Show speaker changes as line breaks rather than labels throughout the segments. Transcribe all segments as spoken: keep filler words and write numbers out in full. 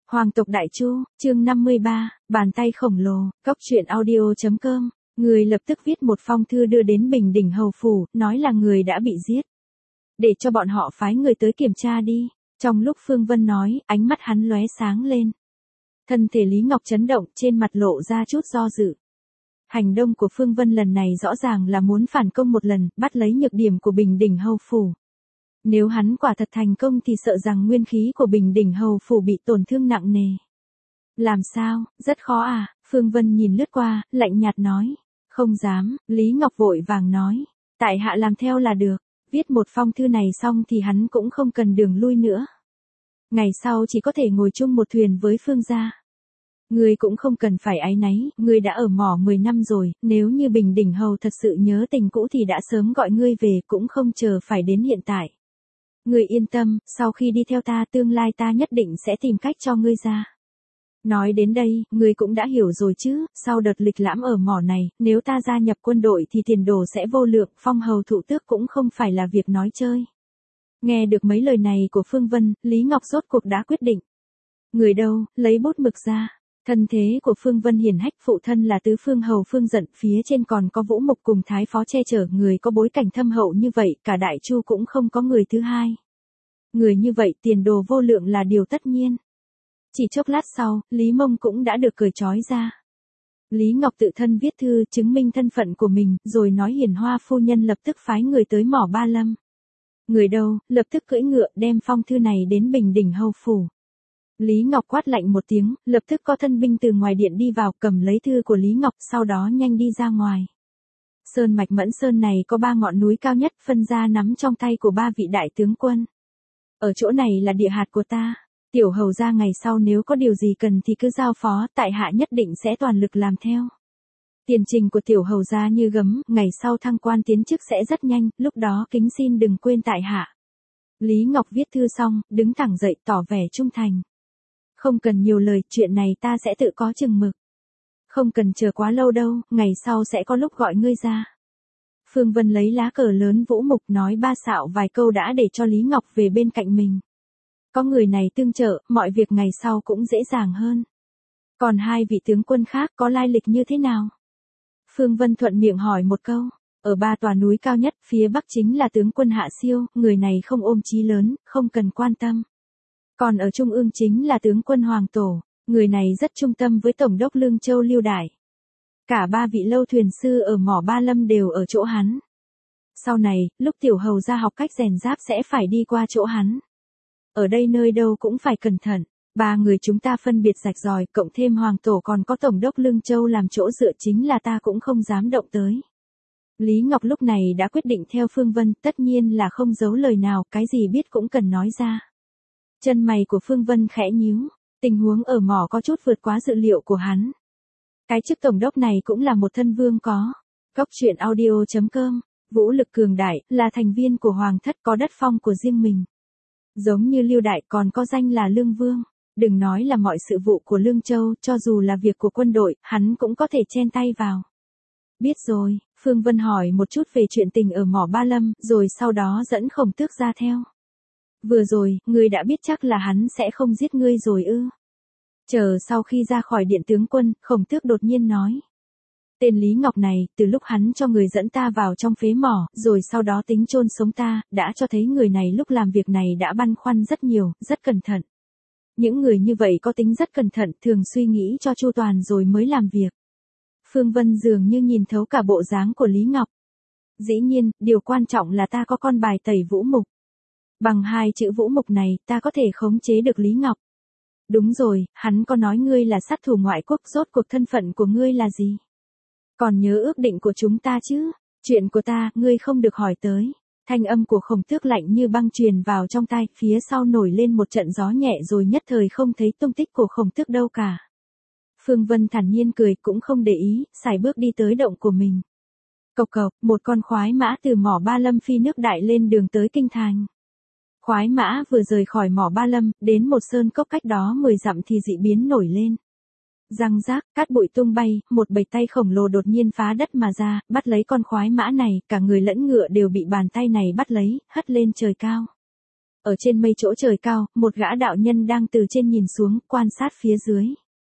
Hoàng tộc Đại Chu, chương năm mươi ba, bàn tay khổng lồ, cóc truyện audio chấm com. Người lập tức viết một phong thư đưa đến Bình Đỉnh Hầu Phủ, nói là người đã bị giết. Để cho bọn họ phái người tới kiểm tra đi. Trong lúc Phương Vân nói, ánh mắt hắn lóe sáng lên. Thân thể Lý Ngọc chấn động, trên mặt lộ ra chút do dự. Hành động của Phương Vân lần này rõ ràng là muốn phản công một lần, bắt lấy nhược điểm của Bình Đỉnh Hầu Phủ. Nếu hắn quả thật thành công thì sợ rằng nguyên khí của Bình Đỉnh Hầu Phủ bị tổn thương nặng nề. Làm sao, rất khó à, Phương Vân nhìn lướt qua, lạnh nhạt nói. Không dám, Lý Ngọc vội vàng nói. Tại hạ làm theo là được, viết một phong thư này xong thì hắn cũng không cần đường lui nữa. Ngày sau chỉ có thể ngồi chung một thuyền với Phương gia. Ngươi cũng không cần phải áy náy, ngươi đã ở mỏ mười năm rồi, nếu như Bình Đỉnh Hầu thật sự nhớ tình cũ thì đã sớm gọi ngươi về cũng không chờ phải đến hiện tại. Ngươi yên tâm, sau khi đi theo ta tương lai ta nhất định sẽ tìm cách cho ngươi ra. Nói đến đây, ngươi cũng đã hiểu rồi chứ, sau đợt lịch lãm ở mỏ này, nếu ta gia nhập quân đội thì tiền đồ sẽ vô lượng, phong hầu thụ tước cũng không phải là việc nói chơi. Nghe được mấy lời này của Phương Vân, Lý Ngọc rốt cuộc đã quyết định. Người đâu, lấy bút mực ra. Thân thế của Phương Vân hiển hách, phụ thân là tứ phương hầu Phương Dận, phía trên còn có Vũ Mục cùng thái phó che chở, người có bối cảnh thâm hậu như vậy, cả Đại Chu cũng không có người thứ hai. Người như vậy tiền đồ vô lượng là điều tất nhiên. Chỉ chốc lát sau, Lý Mông cũng đã được cởi trói ra. Lý Ngọc tự thân viết thư chứng minh thân phận của mình, rồi nói Hiển Hoa phu nhân lập tức phái người tới mỏ Ba Lâm. Người đâu, lập tức cưỡi ngựa đem phong thư này đến Bình Đỉnh Hầu Phủ. Lý Ngọc quát lạnh một tiếng, lập tức có thân binh từ ngoài điện đi vào, cầm lấy thư của Lý Ngọc, sau đó nhanh đi ra ngoài. Sơn mạch Mẫn Sơn này có ba ngọn núi cao nhất, phân ra nắm trong tay của ba vị đại tướng quân. Ở chỗ này là địa hạt của ta. Tiểu hầu gia ngày sau nếu có điều gì cần thì cứ giao phó, tại hạ nhất định sẽ toàn lực làm theo. Tiền trình của tiểu hầu gia như gấm, ngày sau thăng quan tiến chức sẽ rất nhanh, lúc đó kính xin đừng quên tại hạ. Lý Ngọc viết thư xong, đứng thẳng dậy tỏ vẻ trung thành. Không cần nhiều lời, chuyện này ta sẽ tự có chừng mực. Không cần chờ quá lâu đâu, ngày sau sẽ có lúc gọi ngươi ra. Phương Vân lấy lá cờ lớn Vũ Mục nói ba xạo vài câu đã để cho Lý Ngọc về bên cạnh mình. Có người này tương trợ, mọi việc ngày sau cũng dễ dàng hơn. Còn hai vị tướng quân khác có lai lịch như thế nào? Phương Vân thuận miệng hỏi một câu. Ở ba tòa núi cao nhất, phía bắc chính là tướng quân Hạ Siêu, người này không ôm chí lớn, không cần quan tâm. Còn ở trung ương chính là tướng quân Hoàng Tổ, người này rất trung tâm với Tổng đốc Lương Châu Lưu Đại. Cả ba vị lâu thuyền sư ở mỏ Ba Lâm đều ở chỗ hắn. Sau này, lúc tiểu hầu ra học cách rèn giáp sẽ phải đi qua chỗ hắn. Ở đây nơi đâu cũng phải cẩn thận, ba người chúng ta phân biệt rạch ròi, cộng thêm Hoàng Tổ còn có Tổng đốc Lương Châu làm chỗ dựa chính là ta cũng không dám động tới. Lý Ngọc lúc này đã quyết định theo Phương Vân, tất nhiên là không giấu lời nào, cái gì biết cũng cần nói ra. Chân mày của Phương Vân khẽ nhíu, tình huống ở mỏ có chút vượt quá dự liệu của hắn. Cái chức tổng đốc này cũng là một thân vương có. Cóc truyện audio chấm com, vũ lực cường đại, là thành viên của Hoàng thất có đất phong của riêng mình. Giống như Lưu Đại còn có danh là Lương Vương, đừng nói là mọi sự vụ của Lương Châu, cho dù là việc của quân đội, hắn cũng có thể chen tay vào. Biết rồi, Phương Vân hỏi một chút về chuyện tình ở mỏ Ba Lâm, rồi sau đó dẫn Khổng Tước ra theo. Vừa rồi, ngươi đã biết chắc là hắn sẽ không giết ngươi rồi ư? Chờ sau khi ra khỏi điện tướng quân, Khổng Tước đột nhiên nói. Tên Lý Ngọc này, từ lúc hắn cho người dẫn ta vào trong phế mỏ, rồi sau đó tính chôn sống ta, đã cho thấy người này lúc làm việc này đã băn khoăn rất nhiều, rất cẩn thận. Những người như vậy có tính rất cẩn thận, thường suy nghĩ cho chu toàn rồi mới làm việc. Phương Vân dường như nhìn thấu cả bộ dáng của Lý Ngọc. Dĩ nhiên, điều quan trọng là ta có con bài tẩy Vũ Mục. Bằng hai chữ Vũ Mục này, ta có thể khống chế được Lý Ngọc. Đúng rồi, hắn có nói ngươi là sát thủ ngoại quốc, rốt cuộc thân phận của ngươi là gì? Còn nhớ ước định của chúng ta chứ? Chuyện của ta, ngươi không được hỏi tới. Thanh âm của Khổng Tước lạnh như băng truyền vào trong tai, phía sau nổi lên một trận gió nhẹ rồi nhất thời không thấy tung tích của Khổng Tước đâu cả. Phương Vân thản nhiên cười, cũng không để ý, sải bước đi tới động của mình. Cộc cộc, một con khoái mã từ mỏ Ba Lâm phi nước đại lên đường tới kinh thành. Khoái mã vừa rời khỏi mỏ Ba Lâm, đến một sơn cốc cách đó mười dặm thì dị biến nổi lên. Răng rác, cát bụi tung bay, một bầy tay khổng lồ đột nhiên phá đất mà ra, bắt lấy con khoái mã này, cả người lẫn ngựa đều bị bàn tay này bắt lấy, hất lên trời cao. Ở trên mây chỗ trời cao, một gã đạo nhân đang từ trên nhìn xuống, quan sát phía dưới.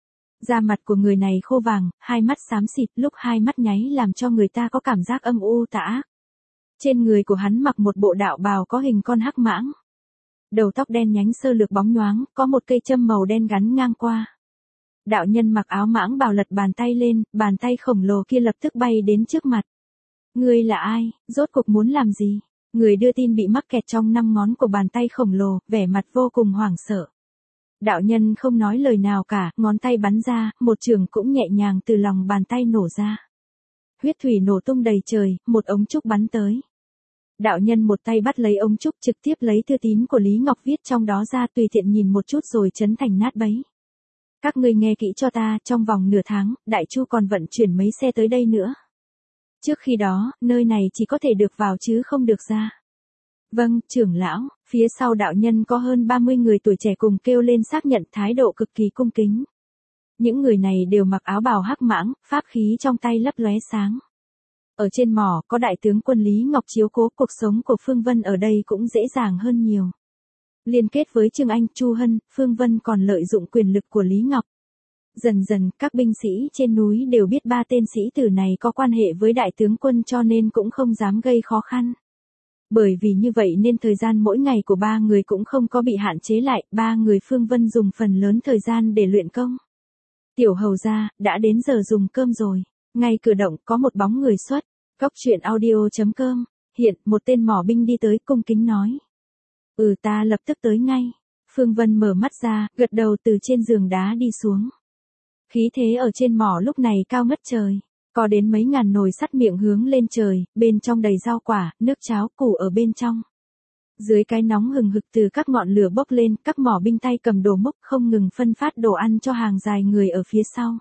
Da mặt của người này khô vàng, hai mắt xám xịt, lúc hai mắt nháy làm cho người ta có cảm giác âm u tà ác. Trên người của hắn mặc một bộ đạo bào có hình con hắc mãng. Đầu tóc đen nhánh sơ lược bóng nhoáng, có một cây châm màu đen gắn ngang qua. Đạo nhân mặc áo mãng bào lật bàn tay lên, bàn tay khổng lồ kia lập tức bay đến trước mặt. Ngươi là ai, rốt cuộc muốn làm gì? Người đưa tin bị mắc kẹt trong năm ngón của bàn tay khổng lồ, vẻ mặt vô cùng hoảng sợ. Đạo nhân không nói lời nào cả, ngón tay bắn ra, một trường cũng nhẹ nhàng từ lòng bàn tay nổ ra. Huyết thủy nổ tung đầy trời, một ống trúc bắn tới. Đạo nhân một tay bắt lấy ống trúc, trực tiếp lấy thư tín của Lý Ngọc viết trong đó ra, tùy tiện nhìn một chút rồi chấn thành nát bấy. Các ngươi nghe kỹ cho ta, trong vòng nửa tháng, Đại Chu còn vận chuyển mấy xe tới đây nữa. Trước khi đó, nơi này chỉ có thể được vào chứ không được ra. Vâng, trưởng lão, phía sau đạo nhân có hơn ba mươi người tuổi trẻ cùng kêu lên xác nhận, thái độ cực kỳ cung kính. Những người này đều mặc áo bào hắc mãng, pháp khí trong tay lấp lóe sáng. Ở trên mỏ, có đại tướng quân Lý Ngọc chiếu cố, cuộc sống của Phương Vân ở đây cũng dễ dàng hơn nhiều. Liên kết với Trương Anh, Chu Hân, Phương Vân còn lợi dụng quyền lực của Lý Ngọc. Dần dần, các binh sĩ trên núi đều biết ba tên sĩ tử này có quan hệ với đại tướng quân cho nên cũng không dám gây khó khăn. Bởi vì như vậy nên thời gian mỗi ngày của ba người cũng không có bị hạn chế lại, ba người Phương Vân dùng phần lớn thời gian để luyện công. Tiểu hầu gia, đã đến giờ dùng cơm rồi. Ngay cửa động có một bóng người xuất. Cóc truyện audio chấm com. Hiện, một tên mỏ binh đi tới cung kính nói. Ừ, ta lập tức tới ngay. Phương Vân mở mắt ra, gật đầu, từ trên giường đá đi xuống. Khí thế ở trên mỏ lúc này cao ngất trời. Có đến mấy ngàn nồi sắt miệng hướng lên trời, bên trong đầy rau quả, nước cháo, củ ở bên trong. Dưới cái nóng hừng hực từ các ngọn lửa bốc lên, các mỏ binh tay cầm đồ múc không ngừng phân phát đồ ăn cho hàng dài người ở phía sau.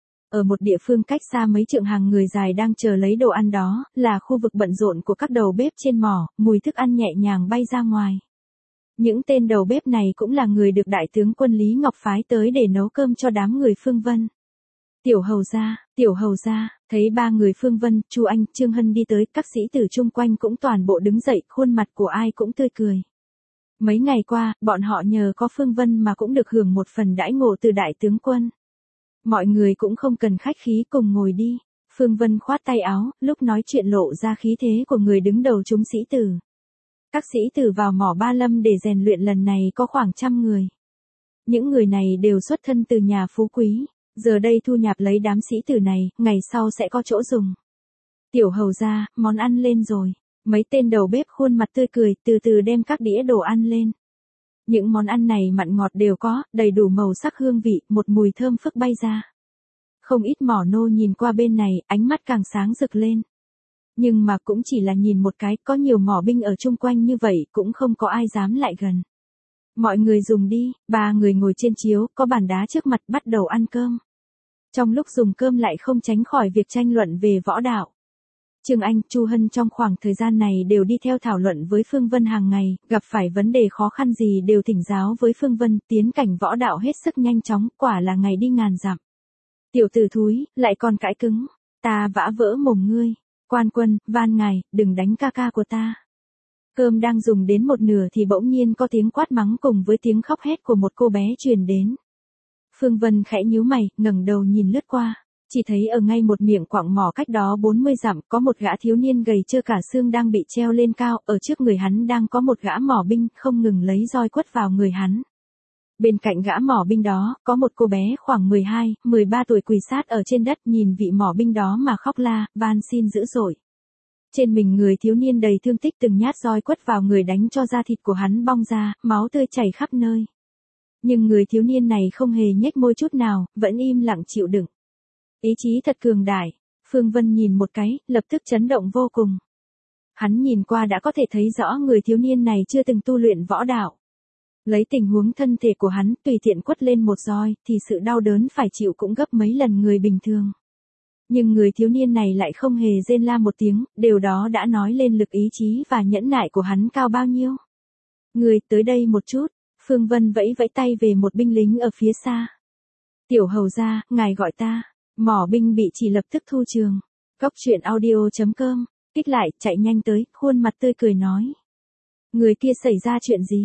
Ở một địa phương cách xa mấy trượng, hàng người dài đang chờ lấy đồ ăn, đó là khu vực bận rộn của các đầu bếp trên mỏ, mùi thức ăn nhẹ nhàng bay ra ngoài. Những tên đầu bếp này cũng là người được đại tướng quân Lý Ngọc phái tới để nấu cơm cho đám người Phương Vân. Tiểu hầu gia, tiểu hầu gia, thấy ba người Phương Vân, Chu Anh, Trương Hân đi tới, các sĩ tử chung quanh cũng toàn bộ đứng dậy, khuôn mặt của ai cũng tươi cười. Mấy ngày qua, bọn họ nhờ có Phương Vân mà cũng được hưởng một phần đãi ngộ từ đại tướng quân. Mọi người cũng không cần khách khí, cùng ngồi đi. Phương Vân khoát tay áo, lúc nói chuyện lộ ra khí thế của người đứng đầu chúng sĩ tử. Các sĩ tử vào mỏ Ba Lâm để rèn luyện lần này có khoảng trăm người. Những người này đều xuất thân từ nhà phú quý, giờ đây thu nhạp lấy đám sĩ tử này, ngày sau sẽ có chỗ dùng. Tiểu hầu gia, món ăn lên rồi. Mấy tên đầu bếp khuôn mặt tươi cười, từ từ đem các đĩa đồ ăn lên. Những món ăn này mặn ngọt đều có, đầy đủ màu sắc hương vị, một mùi thơm phức bay ra. Không ít mỏ nô nhìn qua bên này, ánh mắt càng sáng rực lên. Nhưng mà cũng chỉ là nhìn một cái, có nhiều mỏ binh ở chung quanh như vậy, cũng không có ai dám lại gần. Mọi người dùng đi, ba người ngồi trên chiếu, có bàn đá trước mặt, bắt đầu ăn cơm. Trong lúc dùng cơm lại không tránh khỏi việc tranh luận về võ đạo. Trương Anh, Chu Hân trong khoảng thời gian này đều đi theo thảo luận với Phương Vân hàng ngày, gặp phải vấn đề khó khăn gì đều thỉnh giáo với Phương Vân, tiến cảnh võ đạo hết sức nhanh chóng, quả là ngày đi ngàn dặm. Tiểu tử thúi, lại còn cãi cứng, ta vã vỡ mồm ngươi. Quan quân, van ngài, đừng đánh ca ca của ta. Cơm đang dùng đến một nửa thì bỗng nhiên có tiếng quát mắng cùng với tiếng khóc hét của một cô bé truyền đến. Phương Vân khẽ nhíu mày, ngẩng đầu nhìn lướt qua, chỉ thấy ở ngay một miệng quặng mỏ cách đó bốn mươi dặm có một gã thiếu niên gầy trơ cả xương đang bị treo lên cao, ở trước người hắn đang có một gã mỏ binh không ngừng lấy roi quất vào người hắn. Bên cạnh gã mỏ binh đó, có một cô bé khoảng mười hai, mười ba tuổi quỳ sát ở trên đất nhìn vị mỏ binh đó mà khóc la, van xin dữ dội. Trên mình người thiếu niên đầy thương tích, từng nhát roi quất vào người đánh cho da thịt của hắn bong ra, máu tươi chảy khắp nơi. Nhưng người thiếu niên này không hề nhếch môi chút nào, vẫn im lặng chịu đựng. Ý chí thật cường đại. Phương Vân nhìn một cái, lập tức chấn động vô cùng. Hắn nhìn qua đã có thể thấy rõ người thiếu niên này chưa từng tu luyện võ đạo. Lấy tình huống thân thể của hắn, tùy tiện quất lên một roi, thì sự đau đớn phải chịu cũng gấp mấy lần người bình thường. Nhưng người thiếu niên này lại không hề rên la một tiếng, điều đó đã nói lên lực ý chí và nhẫn nại của hắn cao bao nhiêu. Người tới đây một chút, Phương Vân vẫy vẫy tay về một binh lính ở phía xa. Tiểu hầu gia, ngài gọi ta. Mỏ binh bị chỉ lập tức thu trường. Cóc truyện audio chấm com, kích lại, chạy nhanh tới, khuôn mặt tươi cười nói. Người kia xảy ra chuyện gì?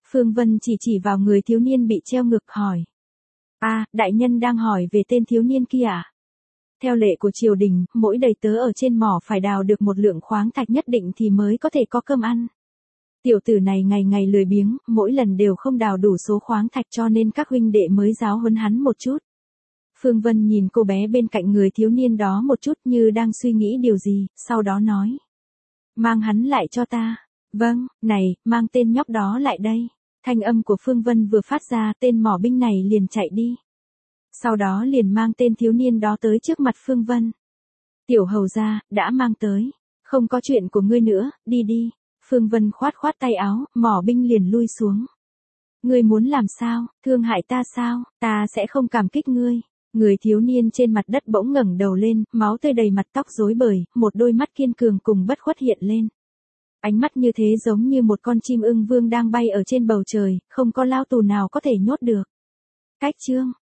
Phương Vân chỉ chỉ vào người thiếu niên bị treo ngược hỏi. À, đại nhân đang hỏi về tên thiếu niên kia à? Theo lệ của triều đình, mỗi đầy tớ ở trên mỏ phải đào được một lượng khoáng thạch nhất định thì mới có thể có cơm ăn. Tiểu tử này ngày ngày lười biếng, mỗi lần đều không đào đủ số khoáng thạch cho nên các huynh đệ mới giáo huấn hắn một chút. Phương Vân nhìn cô bé bên cạnh người thiếu niên đó một chút như đang suy nghĩ điều gì, sau đó nói. Mang hắn lại cho ta. Vâng, này, mang tên nhóc đó lại đây. Thanh âm của Phương Vân vừa phát ra, tên mỏ binh này liền chạy đi. Sau đó liền mang tên thiếu niên đó tới trước mặt Phương Vân. Tiểu hầu gia, đã mang tới. Không có chuyện của ngươi nữa, đi đi. Phương Vân khoát khoát tay áo, mỏ binh liền lui xuống. Ngươi muốn làm sao, thương hại ta sao, ta sẽ không cảm kích ngươi. Người thiếu niên trên mặt đất bỗng ngẩng đầu lên, máu tươi đầy mặt, tóc rối bời, một đôi mắt kiên cường cùng bất khuất hiện lên. Ánh mắt như thế giống như một con chim ưng vương đang bay ở trên bầu trời, không có lao tù nào có thể nhốt được. Cách chương